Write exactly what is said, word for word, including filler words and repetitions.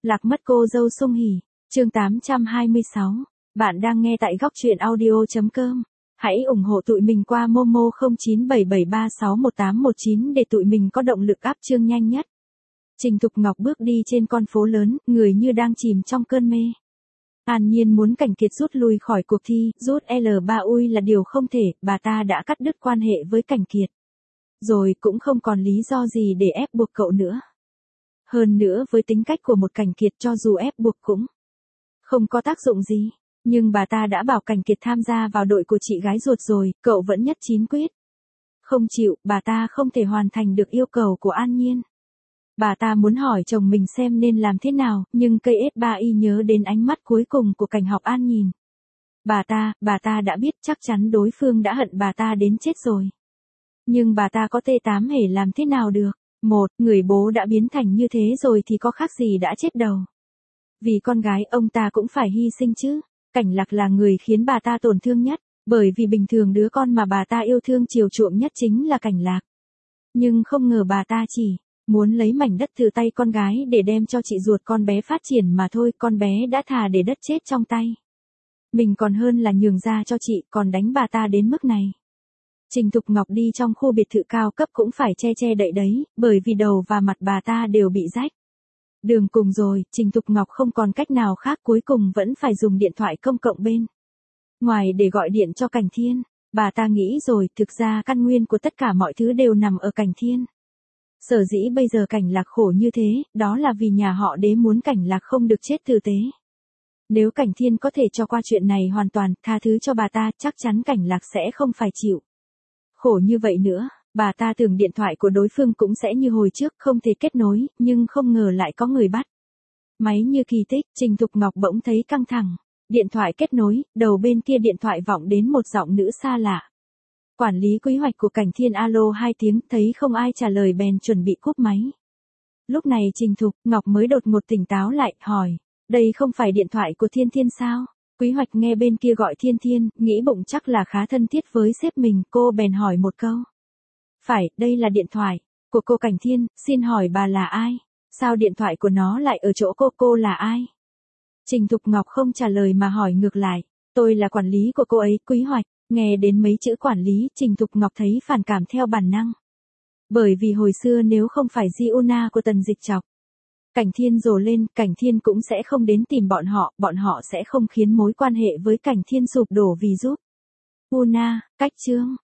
Lạc mất cô dâu Sung Hỉ, chương tám trăm hai mươi sáu. Bạn đang nghe tại góc truyện audio chấm com. Hãy ủng hộ tụi mình qua Momo không chín bảy bảy ba sáu một tám một chín để tụi mình có động lực áp chương nhanh nhất. Trình Thục Ngọc bước đi trên con phố lớn, người như đang chìm trong cơn mê. An Nhiên muốn Cảnh Kiệt rút lui khỏi cuộc thi, rút L ba ui là điều không thể, bà ta đã cắt đứt quan hệ với Cảnh Kiệt. Rồi cũng không còn lý do gì để ép buộc cậu nữa. Hơn nữa với tính cách của một Cảnh Kiệt cho dù ép buộc cũng không có tác dụng gì. Nhưng bà ta đã bảo Cảnh Kiệt tham gia vào đội của chị gái ruột rồi, cậu vẫn nhất chín quyết. Không chịu, bà ta không thể hoàn thành được yêu cầu của An Nhiên. Bà ta muốn hỏi chồng mình xem nên làm thế nào, nhưng cây ét ba i nhớ đến ánh mắt cuối cùng của Cảnh Học An nhìn. Bà ta, bà ta đã biết chắc chắn đối phương đã hận bà ta đến chết rồi. Nhưng bà ta có tê tám hề làm thế nào được? Một, người bố đã biến thành như thế rồi thì có khác gì đã chết đầu. Vì con gái ông ta cũng phải hy sinh chứ. Cảnh Lạc là người khiến bà ta tổn thương nhất, bởi vì bình thường đứa con mà bà ta yêu thương chiều chuộng nhất chính là Cảnh Lạc. Nhưng không ngờ bà ta chỉ muốn lấy mảnh đất từ tay con gái để đem cho chị ruột con bé phát triển mà thôi, con bé đã thà để đất chết trong tay. Mình còn hơn là nhường ra cho chị, còn đánh bà ta đến mức này. Trình Thục Ngọc đi trong khu biệt thự cao cấp cũng phải che che đậy đấy, bởi vì đầu và mặt bà ta đều bị rách. Đường cùng rồi, Trình Thục Ngọc không còn cách nào khác, cuối cùng vẫn phải dùng điện thoại công cộng bên ngoài để gọi điện cho Cảnh Thiên. Bà ta nghĩ rồi, thực ra căn nguyên của tất cả mọi thứ đều nằm ở Cảnh Thiên. Sở dĩ bây giờ Cảnh Lạc khổ như thế, đó là vì nhà họ Đế muốn Cảnh Lạc không được chết tử tế. Nếu Cảnh Thiên có thể cho qua chuyện này hoàn toàn, tha thứ cho bà ta, chắc chắn Cảnh Lạc sẽ không phải chịu khổ như vậy nữa. Bà ta tưởng điện thoại của đối phương cũng sẽ như hồi trước, không thể kết nối, nhưng không ngờ lại có người bắt máy như kỳ tích. Trình Thục Ngọc bỗng thấy căng thẳng. Điện thoại kết nối, đầu bên kia điện thoại vọng đến một giọng nữ xa lạ. Quản lý quy hoạch của Cảnh Thiên alo hai tiếng, thấy không ai trả lời bèn chuẩn bị cúp máy. Lúc này Trình Thục Ngọc mới đột ngột tỉnh táo lại, hỏi, đây không phải điện thoại của Thiên Thiên sao? Quý hoạch nghe bên kia gọi Thiên Thiên, nghĩ bụng chắc là khá thân thiết với sếp mình, cô bèn hỏi một câu. Phải, đây là điện thoại của cô Cảnh Thiên, xin hỏi bà là ai? Sao điện thoại của nó lại ở chỗ cô, cô là ai? Trình Thục Ngọc không trả lời mà hỏi ngược lại, tôi là quản lý của cô ấy. Quý hoạch nghe đến mấy chữ quản lý, Trình Thục Ngọc thấy phản cảm theo bản năng. Bởi vì hồi xưa nếu không phải Giona của Tần Dịch chọc Cảnh Thiên rồ lên, Cảnh Thiên cũng sẽ không đến tìm bọn họ, bọn họ sẽ không khiến mối quan hệ với Cảnh Thiên sụp đổ vì giúp Una. Cách chương